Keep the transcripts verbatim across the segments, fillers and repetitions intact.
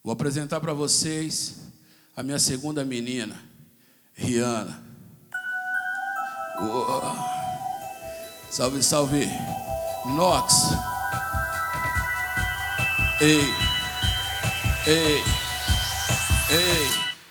Vou apresentar para vocês a minha segunda menina, Rihanna. Uou. Salve, salve, Nox. Ei, ei, ei.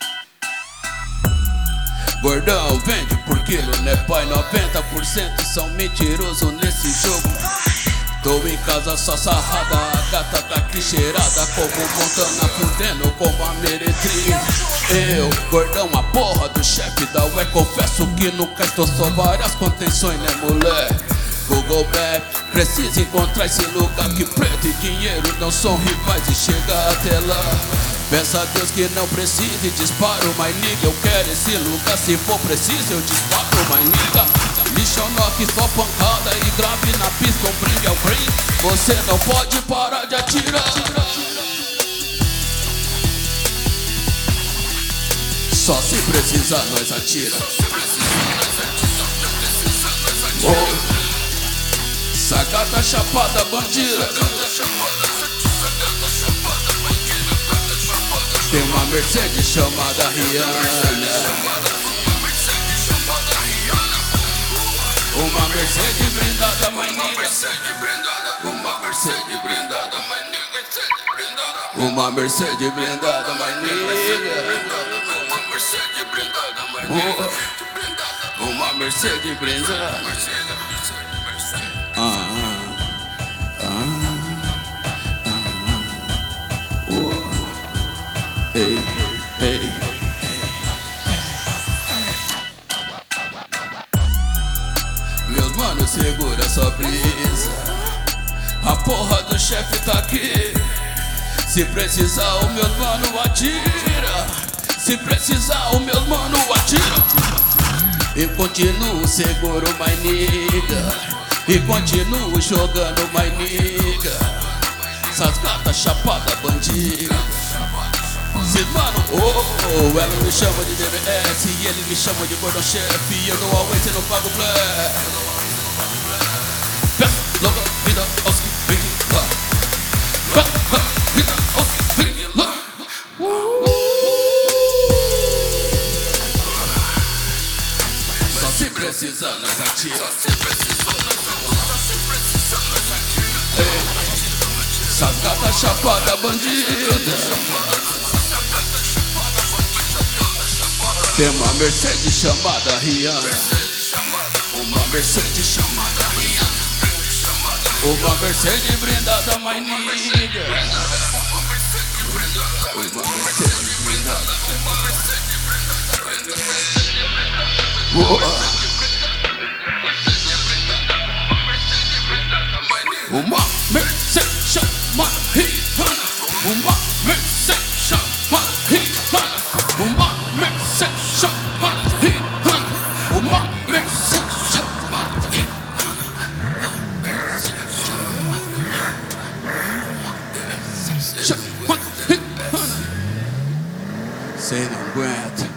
Gordão vende por quilo, né pai? noventa por cento são mentirosos nesse jogo. Tô em casa só sarrada, a gata tá aqui cheirada como Montana, fudendo como a meretriz. Eu, gordão, a porra do chefe da U E, confesso que nunca estou só várias contenções, né moleque? Google Maps, precisa encontrar esse lugar que preto e dinheiro não são rivais e chega até lá. Peça a Deus que não precise disparo, mas nigga, eu quero esse lugar, se for preciso eu disparo, mas nigga. Lixonoque, só pancada e grave na pista, um bring é o bring. Você não pode parar de atirar. Só se precisar nós atira. Oh. Sacada chapada bandida. Tem uma Mercedes chamada Rihanna. Uma Mercedes brindada, my nigga. Uma Mercedes brindada, my nigga. Uma Mercedes brindada, my nigga. Uma Mercedes brindada, my nigga. Uma Mercedes brindada. Ah, ah, ah, oh. Ei, ei. Meus manos, segura sua brisa. A porra do chefe tá aqui. Se precisar o meu mano atira. Se precisar o meu mano atira. E continuo seguro, my nigga. E continuo jogando, my nigga. Essas gatas chapadas bandidas. Cês mano, oh, oh, ela me chama de D B S e ele me chama de gordão chefe. E eu dou away, cê não paga o black. Peça logo a vida aos que vem de lá. Peça a vida aos que vem de lá. Só se precisar nós atira. Só se precisar nós atira. Essas gatas chapada bandida. Tem uma Mercedes chamada Rihanna. Uma Mercedes chamada Rihanna. Uma Mercedes brindada, my nigga. Uma Mercedes brindada. Uma Mercedes chamada Rihanna. Uma Mercedes chamada Rihanna. Uma Mercedes chamada Rihanna. Uma Mercedes chamada Rihanna. Cê não aguenta.